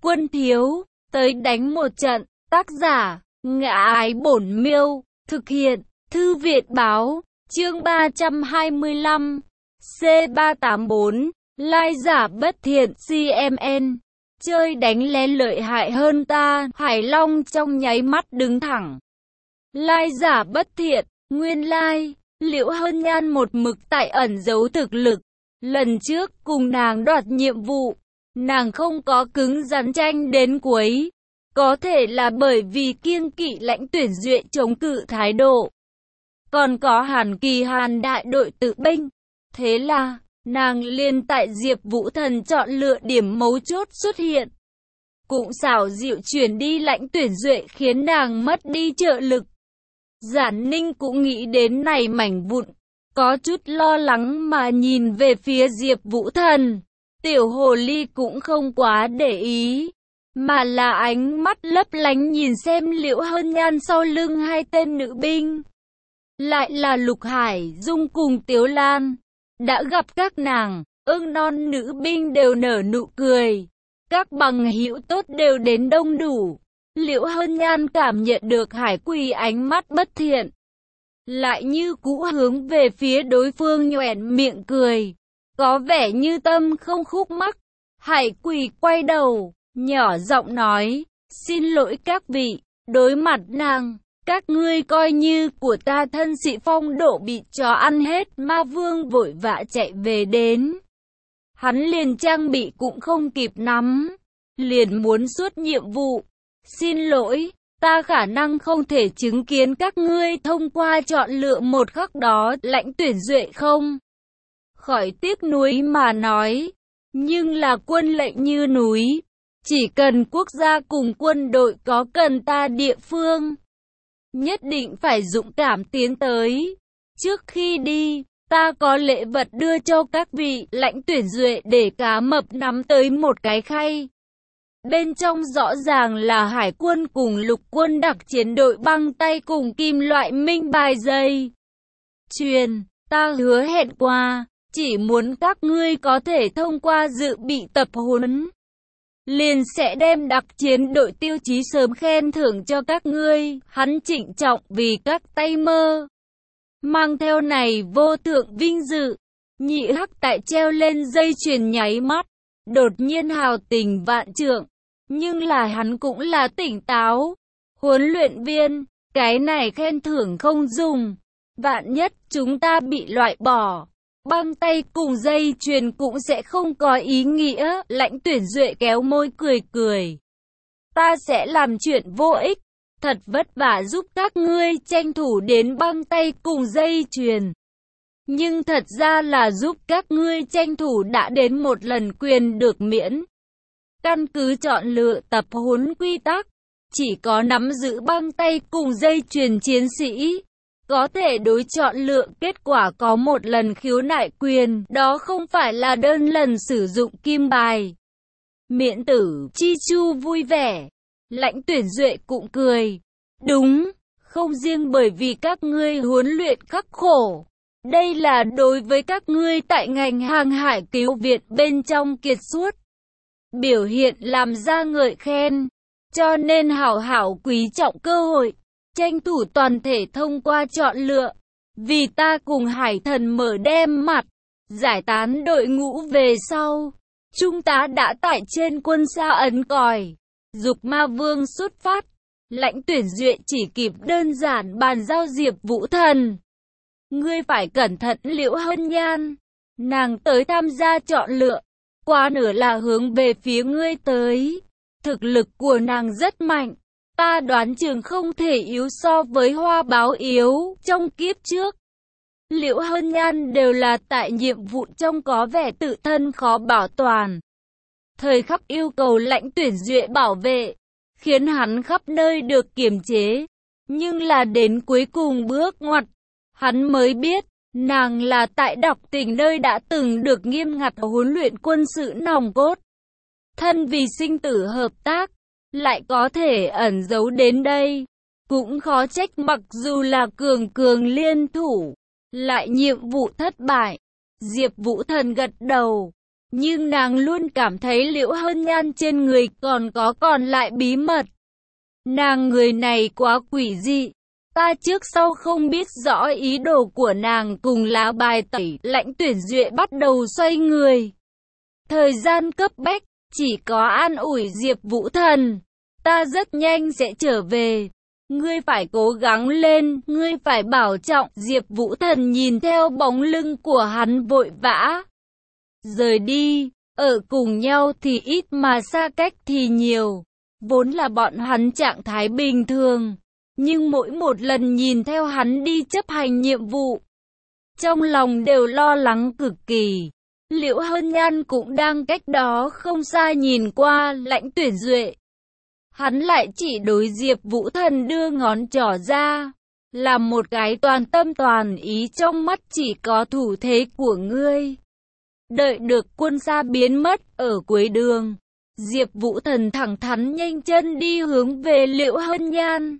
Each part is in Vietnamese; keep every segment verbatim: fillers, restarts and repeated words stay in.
Quân thiếu, tới đánh một trận. Tác giả, Ngã Ái Bổn Miêu. Thực hiện, Thư Viện Báo. Chương ba trăm hai mươi lăm. C ba tám bốn. Lai giả bất thiện. xê em en. Chơi đánh lén lợi hại hơn ta. Hải Long trong nháy mắt đứng thẳng. Lai giả bất thiện. Nguyên lai, Liễu Hân Nhan một mực tại ẩn giấu thực lực. Lần trước cùng nàng đoạt nhiệm vụ, nàng không có cứng rắn tranh đến cuối. Có thể là bởi vì kiêng kỵ Lãnh Tuyển Duệ chống cự thái độ. Còn có Hàn Kỳ Hàn đại đội tự binh. Thế là, nàng liền tại Diệp Vũ Thần chọn lựa điểm mấu chốt xuất hiện. Cũng xảo diệu chuyển đi Lãnh Tuyển Duệ khiến nàng mất đi trợ lực. Giản Ninh cũng nghĩ đến này mảnh vụn. Có chút lo lắng mà nhìn về phía Diệp Vũ Thần. Tiểu hồ ly cũng không quá để ý, mà là ánh mắt lấp lánh nhìn xem Liễu Hân Nhan sau lưng hai tên nữ binh. Lại là Lục Hải Dung cùng Tiếu Lan. Đã gặp các nàng, ưng non nữ binh đều nở nụ cười. Các bằng hữu tốt đều đến đông đủ. Liễu Hân Nhan cảm nhận được Hải Quỳ ánh mắt bất thiện. Lại như cũ hướng về phía đối phương nhoẻn miệng cười. Có vẻ như tâm không khúc mắc. Hải Quỳ quay đầu, nhỏ giọng nói, xin lỗi các vị. Đối mặt nàng, các ngươi coi như của ta thân sĩ phong độ bị chó ăn hết. Ma Vương vội vã chạy về đến. Hắn liền trang bị cũng không kịp nắm, liền muốn xuất nhiệm vụ. Xin lỗi, ta khả năng không thể chứng kiến các ngươi thông qua chọn lựa một khắc đó. Lãnh Tuyển Duệ không khỏi tiếc nuối mà nói, nhưng là quân lệnh như núi. Chỉ cần quốc gia cùng quân đội có cần ta địa phương, nhất định phải dũng cảm tiến tới. Trước khi đi, ta có lễ vật đưa cho các vị. Lãnh Tuyển Duệ để cá mập nắm tới một cái khay. Bên trong rõ ràng là hải quân cùng lục quân đặc chiến đội băng tay cùng kim loại minh bài dây chuyền. Ta hứa hẹn qua, chỉ muốn các ngươi có thể thông qua dự bị tập huấn, liền sẽ đem đặc chiến đội tiêu chí sớm khen thưởng cho các ngươi. Hắn trịnh trọng vì các tay mơ mang theo này vô thượng vinh dự. Nhị hắc tại treo lên dây chuyền nháy mắt, đột nhiên hào tình vạn trượng. Nhưng là hắn cũng là tỉnh táo. Huấn luyện viên, cái này khen thưởng không dùng. Vạn nhất chúng ta bị loại bỏ, băng tay cùng dây chuyền cũng sẽ không có ý nghĩa. Lãnh Tuyển Duệ kéo môi cười cười. Ta sẽ làm chuyện vô ích. Thật vất vả giúp các ngươi tranh thủ đến băng tay cùng dây chuyền. Nhưng thật ra là giúp các ngươi tranh thủ đã đến một lần quyền được miễn. Căn cứ chọn lựa tập huấn quy tắc, chỉ có nắm giữ băng tay cùng dây chuyền chiến sĩ có thể đối chọn lựa. Kết quả có một lần khiếu nại quyền, đó không phải là đơn lần sử dụng kim bài. Miễn tử chi chu vui vẻ. Lãnh Tuyển Duệ cũng cười. Đúng, không riêng bởi vì các ngươi huấn luyện khắc khổ. Đây là đối với các ngươi tại ngành hàng hải cứu viện bên trong kiệt xuất biểu hiện làm ra ngợi khen. Cho nên hảo hảo quý trọng cơ hội, tranh thủ toàn thể thông qua chọn lựa. Vì ta cùng Hải Thần mở đem mặt, giải tán đội ngũ về sau, chúng ta đã tại trên quân xa ấn còi, dục Ma Vương xuất phát. Lãnh Tuyển Duệ chỉ kịp đơn giản bàn giao Diệp Vũ Thần. Ngươi phải cẩn thận Liễu Hân Nhan, nàng tới tham gia chọn lựa, quá nửa là hướng về phía ngươi tới. Thực lực của nàng rất mạnh, ta đoán chừng không thể yếu so với Hoa Báo yếu trong kiếp trước. Liễu Hân Nhan đều là tại nhiệm vụ trong có vẻ tự thân khó bảo toàn. Thời khắc yêu cầu Lãnh Tuyển Duệ bảo vệ, khiến hắn khắp nơi được kiềm chế. Nhưng là đến cuối cùng bước ngoặt, hắn mới biết, nàng là tại Đọc Tình nơi đã từng được nghiêm ngặt huấn luyện quân sự nòng cốt. Thân vì sinh tử hợp tác, lại có thể ẩn giấu đến đây. Cũng khó trách mặc dù là cường cường liên thủ, lại nhiệm vụ thất bại. Diệp Vũ Thần gật đầu, Nhưng nàng luôn cảm thấy Liễu Hân Nhan trên người còn có còn lại bí mật. Nàng người này quá quỷ dị. Ta trước sau không biết rõ ý đồ của nàng. Cùng lá bài tẩy, Lãnh Tuyển Duệ bắt đầu xoay người. Thời gian cấp bách, chỉ có an ủi Diệp Vũ Thần. Ta rất nhanh sẽ trở về. Ngươi phải cố gắng lên, ngươi phải bảo trọng. Diệp Vũ Thần nhìn theo bóng lưng của hắn vội vã rời đi. Ở cùng nhau thì ít mà xa cách thì nhiều. Vốn là bọn hắn trạng thái bình thường. Nhưng mỗi một lần nhìn theo hắn đi chấp hành nhiệm vụ, trong lòng đều lo lắng cực kỳ. Liễu Hân Nhan cũng đang cách đó không xa nhìn qua Lãnh Tuyển Duệ. Hắn lại chỉ đối Diệp Vũ Thần đưa ngón trỏ ra, làm một cái toàn tâm toàn ý, trong mắt chỉ có thủ thế của ngươi. Đợi được quân xa biến mất ở cuối đường, Diệp Vũ Thần thẳng thắn nhanh chân đi hướng về Liễu Hân Nhan.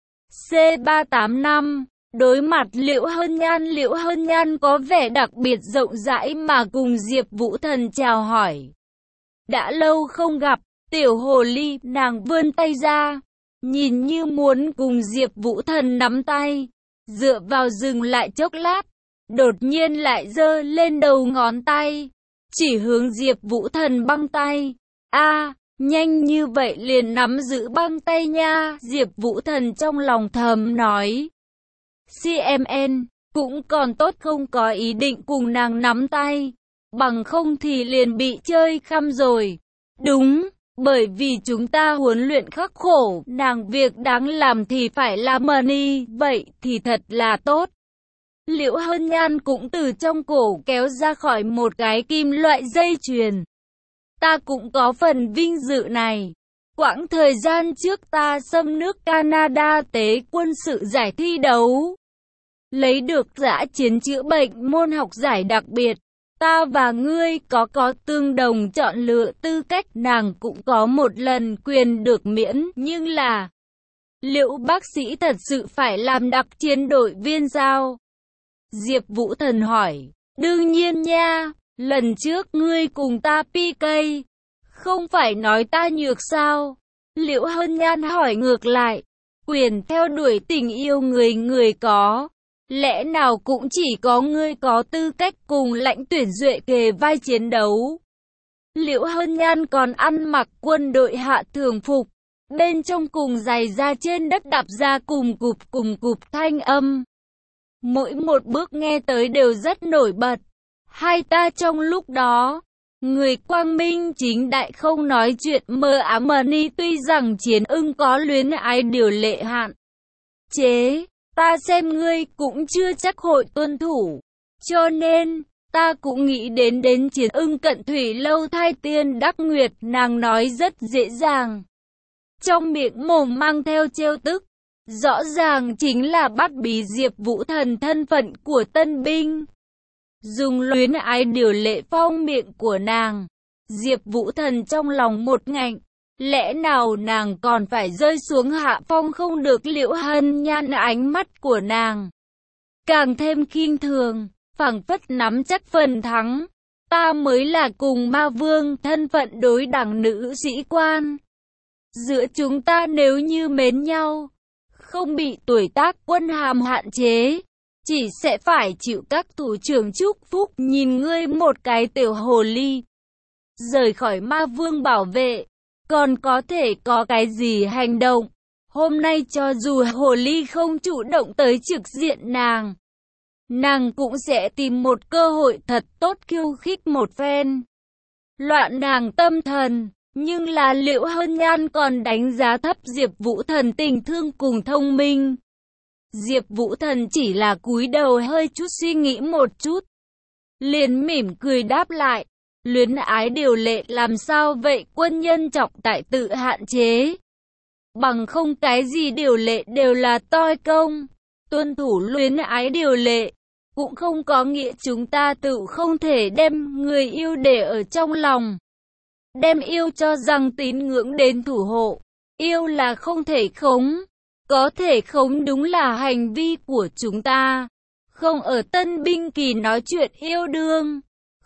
C ba tám năm, đối mặt Liễu Hân Nhan, Liễu Hân Nhan có vẻ đặc biệt rộng rãi mà cùng Diệp Vũ Thần chào hỏi. Đã lâu không gặp, tiểu hồ ly, nàng vươn tay ra, nhìn như muốn cùng Diệp Vũ Thần nắm tay, dựa vào dừng lại chốc lát, đột nhiên lại giơ lên đầu ngón tay, chỉ hướng Diệp Vũ Thần băng tay. A, nhanh như vậy liền nắm giữ băng tay nha, Diệp Vũ Thần trong lòng thầm nói. xê em en, cũng còn tốt không có ý định cùng nàng nắm tay, bằng không thì liền bị chơi khăm rồi. Đúng, bởi vì chúng ta huấn luyện khắc khổ, nàng việc đáng làm thì phải làm money, vậy thì thật là tốt. Liễu Hân Nhan cũng từ trong cổ kéo ra khỏi một cái kim loại dây chuyền. Ta cũng có phần vinh dự này. Quãng thời gian trước ta xâm nước Canada tế quân sự giải thi đấu, lấy được dã chiến chữa bệnh môn học giải đặc biệt. Ta và ngươi có có tương đồng chọn lựa tư cách, nàng cũng có một lần quyền được miễn, nhưng là liệu bác sĩ thật sự phải làm đặc chiến đội viên sao? Diệp Vũ Thần hỏi. Đương nhiên nha, lần trước ngươi cùng ta pê ca, không phải nói ta nhược sao? Liễu Hân Nhan hỏi ngược lại. Quyền theo đuổi tình yêu người người có, lẽ nào cũng chỉ có ngươi có tư cách cùng Lãnh Tuyển Duệ kề vai chiến đấu? Liễu Hân Nhan còn ăn mặc quân đội hạ thường phục, bên trong cùng giày da trên đất đạp ra cùng cụp cùng cụp thanh âm. Mỗi một bước nghe tới đều rất nổi bật. Hai ta trong lúc đó, người quang minh chính đại không nói chuyện mơ ám mờ ni, tuy rằng Chiến Ưng có luyến ái điều lệ hạn chế, ta xem ngươi cũng chưa chắc hội tuân thủ. Cho nên, ta cũng nghĩ đến đến Chiến Ưng cận thủy lâu thai tiên đắc nguyệt, nàng nói rất dễ dàng. Trong miệng mồm mang theo trêu tức, rõ ràng chính là bắt bí Diệp Vũ Thần thân phận của tân binh. Dùng luyến ái điều lệ phong miệng của nàng, Diệp Vũ Thần trong lòng một ngạnh. Lẽ nào nàng còn phải rơi xuống hạ phong không được? Liễu Hân Nhan ánh mắt của nàng càng thêm khinh thường, phảng phất nắm chắc phần thắng. Ta mới là cùng ma vương thân phận đối đẳng nữ sĩ quan. Giữa chúng ta nếu như mến nhau, không bị tuổi tác quân hàm hạn chế, chỉ sẽ phải chịu các thủ trưởng chúc phúc. Nhìn ngươi một cái tiểu hồ ly, rời khỏi ma vương bảo vệ, còn có thể có cái gì hành động? Hôm nay cho dù hồ ly không chủ động tới trực diện nàng, nàng cũng sẽ tìm một cơ hội thật tốt khiêu khích một phen, loạn nàng tâm thần. Nhưng là Liễu Hân Nhan còn đánh giá thấp Diệp Vũ Thần tình thương cùng thông minh. Diệp Vũ Thần chỉ là cúi đầu hơi chút suy nghĩ một chút, liền mỉm cười đáp lại. Luyến ái điều lệ làm sao vậy? Quân nhân trọng tại tự hạn chế, bằng không cái gì điều lệ đều là toi công. Tuân thủ luyến ái điều lệ cũng không có nghĩa chúng ta tự không thể đem người yêu để ở trong lòng, đem yêu cho rằng tín ngưỡng đến thủ hộ. Yêu là không thể khống, có thể khống đúng là hành vi của chúng ta. Không ở tân binh kỳ nói chuyện yêu đương,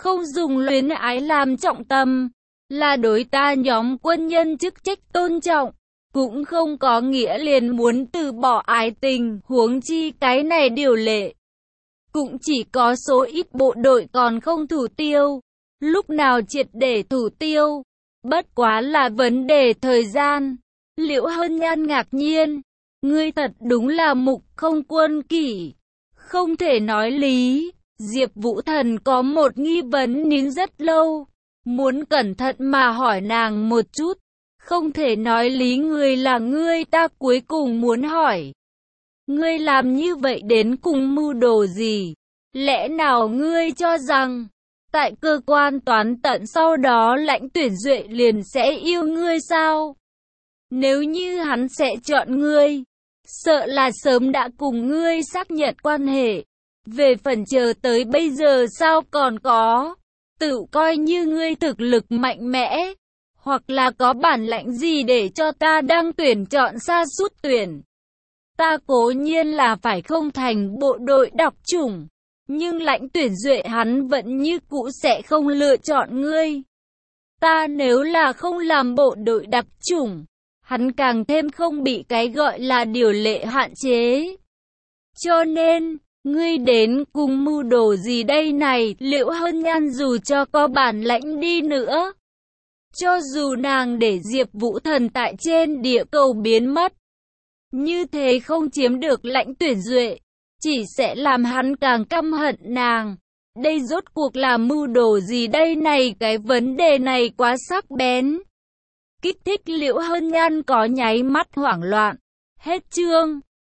không dùng luyến ái làm trọng tâm, là đối ta nhóm quân nhân chức trách tôn trọng, cũng không có nghĩa liền muốn từ bỏ ái tình, huống chi cái này điều lệ. Cũng chỉ có số ít bộ đội còn không thủ tiêu, lúc nào triệt để thủ tiêu, bất quá là vấn đề thời gian. Liễu Hân Nhan ngạc nhiên, ngươi thật đúng là mục không quân kỷ, không thể nói lý. Diệp Vũ Thần có một nghi vấn nín rất lâu, muốn cẩn thận mà hỏi nàng một chút, không thể nói lý người là ngươi, ta cuối cùng muốn hỏi. Ngươi làm như vậy đến cùng mưu đồ gì? Lẽ nào ngươi cho rằng, tại cơ quan toán tận sau đó Lãnh Tuyển Duệ liền sẽ yêu ngươi sao? Nếu như hắn sẽ chọn ngươi, sợ là sớm đã cùng ngươi xác nhận quan hệ. Về phần chờ tới bây giờ sao còn có, tự coi như ngươi thực lực mạnh mẽ, hoặc là có bản lãnh gì để cho ta đang tuyển chọn sa sút tuyển. Ta cố nhiên là phải không thành bộ đội đọc chủng, nhưng Lãnh Tuyển Duệ hắn vẫn như cũ sẽ không lựa chọn ngươi. Ta nếu là không làm bộ đội đặc chủng, hắn càng thêm không bị cái gọi là điều lệ hạn chế. Cho nên, ngươi đến cùng mưu đồ gì đây này? Liễu Hân Nhan dù cho có bản lãnh đi nữa, cho dù nàng để Diệp Vũ Thần tại trên địa cầu biến mất, như thế không chiếm được Lãnh Tuyển Duệ, chỉ sẽ làm hắn càng căm hận nàng. Đây rốt cuộc là mưu đồ gì đây này? Cái vấn đề này quá sắc bén, kích thích Liễu Hân Nhan có nháy mắt hoảng loạn. Hết chương.